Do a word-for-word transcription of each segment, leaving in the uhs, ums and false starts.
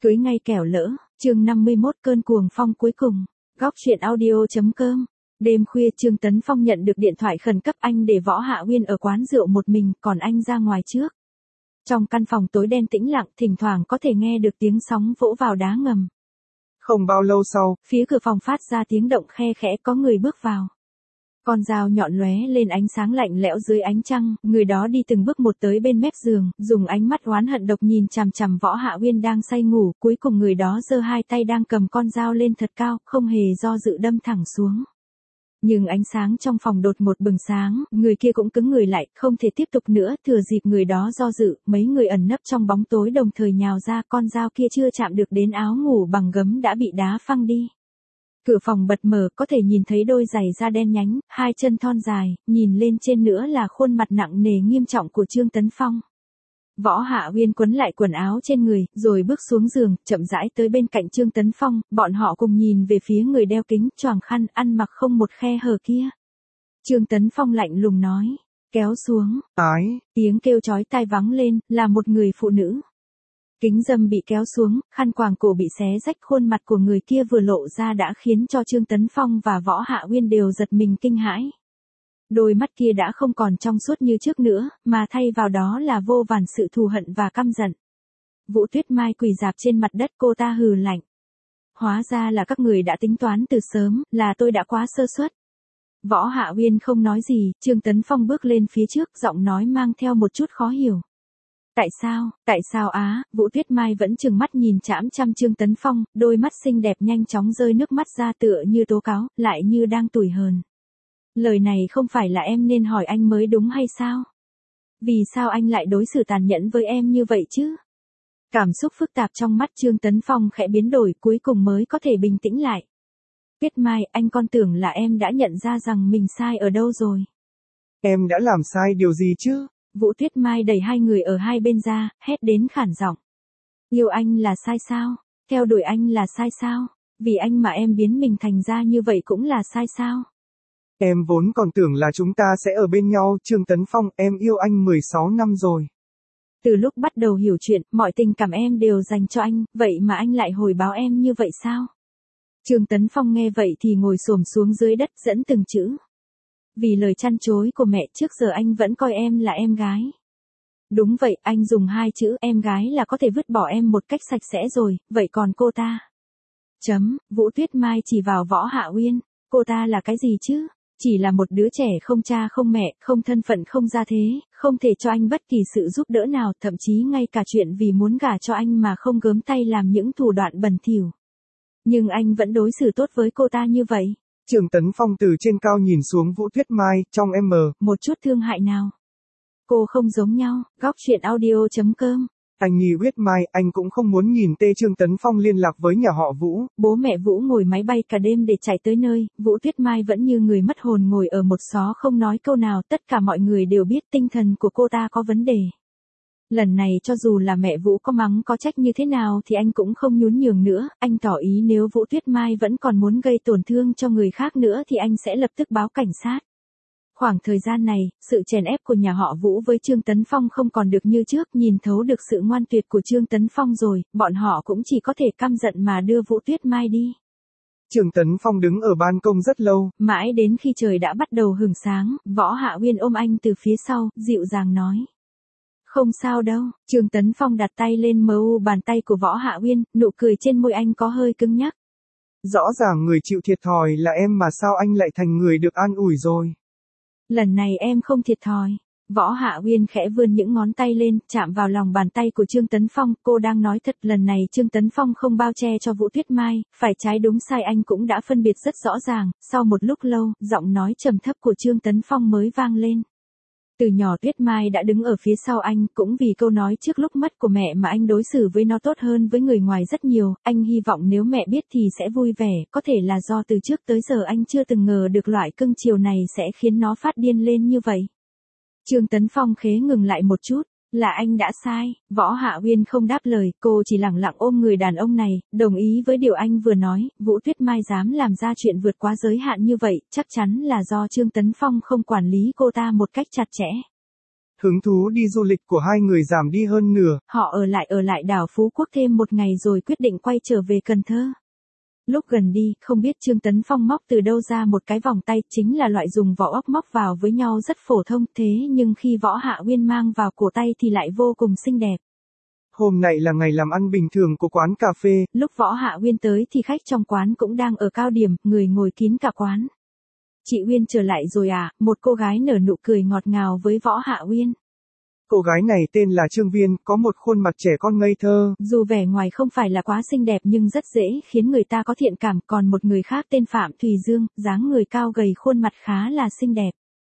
Cưới ngay kẻo lỡ, chương năm mươi mốt cơn cuồng phong cuối cùng. Góc truyện audio.com. Đêm khuya Trương Tấn Phong nhận được điện thoại khẩn cấp, anh để Võ Hạ Uyên ở quán rượu một mình, còn anh ra ngoài trước. Trong căn phòng tối đen tĩnh lặng, thỉnh thoảng có thể nghe được tiếng sóng vỗ vào đá ngầm. Không bao lâu sau, phía cửa phòng phát ra tiếng động khe khẽ, có người bước vào. Con dao nhọn lóe lên ánh sáng lạnh lẽo dưới ánh trăng, người đó đi từng bước một tới bên mép giường, dùng ánh mắt oán hận độc nhìn chằm chằm Võ Hạ Uyên đang say ngủ, cuối cùng người đó giơ hai tay đang cầm con dao lên thật cao, không hề do dự đâm thẳng xuống. Nhưng ánh sáng trong phòng đột ngột bừng sáng, người kia cũng cứng người lại, không thể tiếp tục nữa, thừa dịp người đó do dự, mấy người ẩn nấp trong bóng tối đồng thời nhào ra, con dao kia chưa chạm được đến áo ngủ bằng gấm đã bị đá phăng đi. Cửa phòng bật mở, có thể nhìn thấy đôi giày da đen nhánh, hai chân thon dài, nhìn lên trên nữa là khuôn mặt nặng nề nghiêm trọng của Trương Tấn Phong. Võ Hạ Uyên quấn lại quần áo trên người, rồi bước xuống giường, chậm rãi tới bên cạnh Trương Tấn Phong, bọn họ cùng nhìn về phía người đeo kính, choàng khăn, ăn mặc không một khe hở kia. Trương Tấn Phong lạnh lùng nói, kéo xuống. Ái, tiếng kêu chói tai vang lên, là một người phụ nữ. Kính râm bị kéo xuống, khăn quàng cổ bị xé rách, khuôn mặt của người kia vừa lộ ra đã khiến cho Trương Tấn Phong và Võ Hạ Uyên đều giật mình kinh hãi. Đôi mắt kia đã không còn trong suốt như trước nữa, mà thay vào đó là vô vàn sự thù hận và căm giận. Vũ Tuyết Mai quỳ rạp trên mặt đất, cô ta hừ lạnh. Hóa ra là các người đã tính toán từ sớm, là tôi đã quá sơ suất. Võ Hạ Uyên không nói gì, Trương Tấn Phong bước lên phía trước, giọng nói mang theo một chút khó hiểu. Tại sao, tại sao á, Vũ Tuyết Mai vẫn trừng mắt nhìn chằm chằm Trương Tấn Phong, đôi mắt xinh đẹp nhanh chóng rơi nước mắt ra tựa như tố cáo, lại như đang tủi hờn. Lời này không phải là em nên hỏi anh mới đúng hay sao? Vì sao anh lại đối xử tàn nhẫn với em như vậy chứ? Cảm xúc phức tạp trong mắt Trương Tấn Phong khẽ biến đổi, cuối cùng mới có thể bình tĩnh lại. Tuyết Mai, anh con tưởng là em đã nhận ra rằng mình sai ở đâu rồi. Em đã làm sai điều gì chứ? Vũ Tuyết Mai đẩy hai người ở hai bên ra, hét đến khản giọng. Yêu anh là sai sao? Theo đuổi anh là sai sao? Vì anh mà em biến mình thành ra như vậy cũng là sai sao? Em vốn còn tưởng là chúng ta sẽ ở bên nhau, Trương Tấn Phong, em yêu anh mười sáu năm rồi. Từ lúc bắt đầu hiểu chuyện, mọi tình cảm em đều dành cho anh, vậy mà anh lại hồi báo em như vậy sao? Trương Tấn Phong nghe vậy thì ngồi xổm xuống dưới đất dẫn từng chữ. Vì lời chăn chối của mẹ, trước giờ anh vẫn coi em là em gái. Đúng vậy, anh dùng hai chữ em gái là có thể vứt bỏ em một cách sạch sẽ rồi, vậy còn cô ta? Chấm, Vũ Tuyết Mai chỉ vào Võ Hạ Uyên, cô ta là cái gì chứ? Chỉ là một đứa trẻ không cha không mẹ, không thân phận không gia thế, không thể cho anh bất kỳ sự giúp đỡ nào, thậm chí ngay cả chuyện vì muốn gả cho anh mà không gớm tay làm những thủ đoạn bẩn thỉu. Nhưng anh vẫn đối xử tốt với cô ta như vậy. Trương Tấn Phong từ trên cao nhìn xuống Vũ Tuyết Mai, trong em mờ một chút thương hại nào. Cô không giống nhau, góc truyện audio.com. Anh nghi Tuyết Mai, anh cũng không muốn nhìn tê Trương Tấn Phong liên lạc với nhà họ Vũ. Bố mẹ Vũ ngồi máy bay cả đêm để chạy tới nơi, Vũ Tuyết Mai vẫn như người mất hồn ngồi ở một xó không nói câu nào, tất cả mọi người đều biết tinh thần của cô ta có vấn đề. Lần này cho dù là mẹ Vũ có mắng có trách như thế nào thì anh cũng không nhún nhường nữa, anh tỏ ý nếu Vũ Tuyết Mai vẫn còn muốn gây tổn thương cho người khác nữa thì anh sẽ lập tức báo cảnh sát. Khoảng thời gian này, sự chèn ép của nhà họ Vũ với Trương Tấn Phong không còn được như trước, nhìn thấu được sự ngoan tuyệt của Trương Tấn Phong rồi, bọn họ cũng chỉ có thể căm giận mà đưa Vũ Tuyết Mai đi. Trương Tấn Phong đứng ở ban công rất lâu, mãi đến khi trời đã bắt đầu hửng sáng, Võ Hạ Uyên ôm anh từ phía sau, dịu dàng nói. Không sao đâu, Trương Tấn Phong đặt tay lên mờ u bàn tay của Võ Hạ Uyên, nụ cười trên môi anh có hơi cứng nhắc. Rõ ràng người chịu thiệt thòi là em mà sao anh lại thành người được an ủi rồi. Lần này em không thiệt thòi. Võ Hạ Uyên khẽ vươn những ngón tay lên, chạm vào lòng bàn tay của Trương Tấn Phong, cô đang nói thật, lần này Trương Tấn Phong không bao che cho Vũ Tuyết Mai, phải trái đúng sai anh cũng đã phân biệt rất rõ ràng, sau một lúc lâu, giọng nói trầm thấp của Trương Tấn Phong mới vang lên. Từ nhỏ Tuyết Mai đã đứng ở phía sau anh, cũng vì câu nói trước lúc mất của mẹ mà anh đối xử với nó tốt hơn với người ngoài rất nhiều, anh hy vọng nếu mẹ biết thì sẽ vui vẻ, có thể là do từ trước tới giờ anh chưa từng ngờ được loại cưng chiều này sẽ khiến nó phát điên lên như vậy. Trương Tấn Phong khế ngừng lại một chút, là anh đã sai, Võ Hạ Uyên không đáp lời, cô chỉ lặng lặng ôm người đàn ông này, đồng ý với điều anh vừa nói, Vũ Tuyết Mai dám làm ra chuyện vượt quá giới hạn như vậy, chắc chắn là do Trương Tấn Phong không quản lý cô ta một cách chặt chẽ. Hứng thú đi du lịch của hai người giảm đi hơn nửa. Họ ở lại ở lại đảo Phú Quốc thêm một ngày rồi quyết định quay trở về Cần Thơ. Lúc gần đi, không biết Trương Tấn Phong móc từ đâu ra một cái vòng tay, chính là loại dùng vỏ ốc móc vào với nhau rất phổ thông, thế nhưng khi Võ Hạ Uyên mang vào cổ tay thì lại vô cùng xinh đẹp. Hôm nay là ngày làm ăn bình thường của quán cà phê. Lúc Võ Hạ Uyên tới thì khách trong quán cũng đang ở cao điểm, người ngồi kín cả quán. Chị Uyên trở lại rồi à, một cô gái nở nụ cười ngọt ngào với Võ Hạ Uyên. Cô gái này tên là Trương Viên, có một khuôn mặt trẻ con ngây thơ. Dù vẻ ngoài không phải là quá xinh đẹp nhưng rất dễ khiến người ta có thiện cảm, còn một người khác tên Phạm Thùy Dương, dáng người cao gầy khuôn mặt khá là xinh đẹp.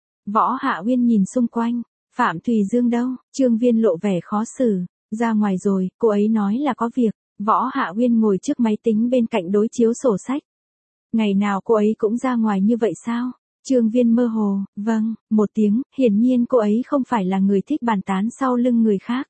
Võ Hạ Uyên nhìn xung quanh, Phạm Thùy Dương đâu, Trương Viên lộ vẻ khó xử, ra ngoài rồi, cô ấy nói là có việc. Võ Hạ Uyên ngồi trước máy tính bên cạnh đối chiếu sổ sách. Ngày nào cô ấy cũng ra ngoài như vậy sao? Trương Viên mơ hồ, vâng, một tiếng, hiển nhiên cô ấy không phải là người thích bàn tán sau lưng người khác.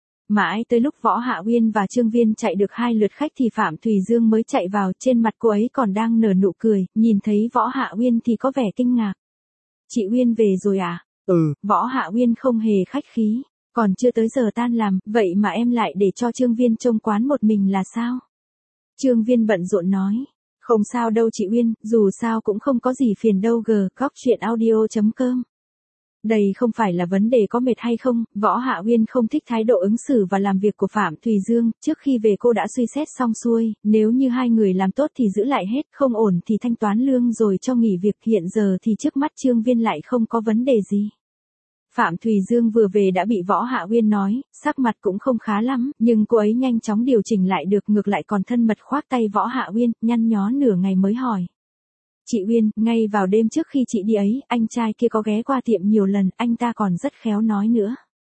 Mãi tới lúc Võ Hạ Uyên và Trương Viên chạy được hai lượt khách thì Phạm Thùy Dương mới chạy vào, trên mặt cô ấy còn đang nở nụ cười, nhìn thấy Võ Hạ Uyên thì có vẻ kinh ngạc. Chị Uyên về rồi à? Ừ. Võ Hạ Uyên không hề khách khí, còn chưa tới giờ tan làm, vậy mà em lại để cho Trương Viên trông quán một mình là sao? Trương Viên bận rộn nói. Không sao đâu chị Uyên, dù sao cũng không có gì phiền đâu g, góc chuyện audio chấm com. Đây không phải là vấn đề có mệt hay không, Võ Hạ Uyên không thích thái độ ứng xử và làm việc của Phạm Thùy Dương, trước khi về cô đã suy xét xong xuôi, nếu như hai người làm tốt thì giữ lại hết, không ổn thì thanh toán lương rồi cho nghỉ việc, hiện giờ thì trước mắt Trương Viên lại không có vấn đề gì. Phạm Thùy Dương vừa về đã bị Võ Hạ Uyên nói, sắc mặt cũng không khá lắm, nhưng cô ấy nhanh chóng điều chỉnh lại được, ngược lại còn thân mật khoác tay Võ Hạ Uyên, nhăn nhó nửa ngày mới hỏi. Chị Uyên, ngay vào đêm trước khi chị đi ấy, anh trai kia có ghé qua tiệm nhiều lần, anh ta còn rất khéo nói nữa.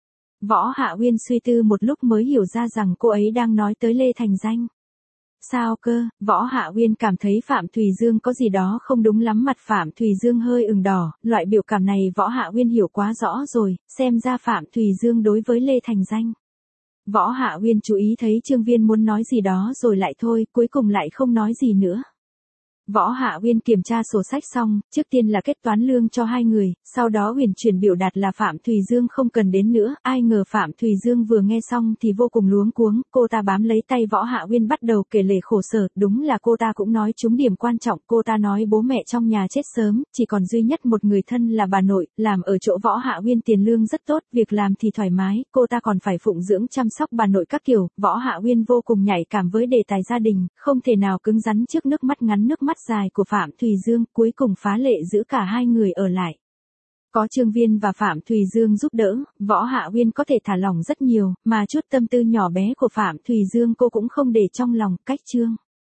Võ Hạ Uyên suy tư một lúc mới hiểu ra rằng cô ấy đang nói tới Lê Thành Danh. Sao cơ? Võ Hạ Uyên cảm thấy Phạm Thùy Dương có gì đó không đúng lắm, mặt Phạm Thùy Dương hơi ửng đỏ, loại biểu cảm này Võ Hạ Uyên hiểu quá rõ rồi, xem ra Phạm Thùy Dương đối với Lê Thành Danh. Võ Hạ Uyên chú ý thấy Trương Viên muốn nói gì đó rồi lại thôi, cuối cùng lại không nói gì nữa. Võ Hạ Uyên kiểm tra sổ sách xong, trước tiên là kết toán lương cho hai người, sau đó huyền chuyển biểu đạt là Phạm Thùy Dương không cần đến nữa, ai ngờ Phạm Thùy Dương vừa nghe xong thì vô cùng luống cuống, cô ta bám lấy tay Võ Hạ Uyên bắt đầu kể lể khổ sở, đúng là cô ta cũng nói trúng điểm quan trọng, cô ta nói bố mẹ trong nhà chết sớm, chỉ còn duy nhất một người thân là bà nội, làm ở chỗ Võ Hạ Uyên tiền lương rất tốt, việc làm thì thoải mái, cô ta còn phải phụng dưỡng chăm sóc bà nội các kiểu, Võ Hạ Uyên vô cùng nhạy cảm với đề tài gia đình, không thể nào cứng rắn trước nước mắt ngắn nước mắt dài của Phạm Thùy Dương, cuối cùng phá lệ giữ cả hai người ở lại. Có Trương Viên và Phạm Thùy Dương giúp đỡ, Võ Hạ Uyên có thể thả lỏng rất nhiều, mà chút tâm tư nhỏ bé của Phạm Thùy Dương cô cũng không để trong lòng, cách Trương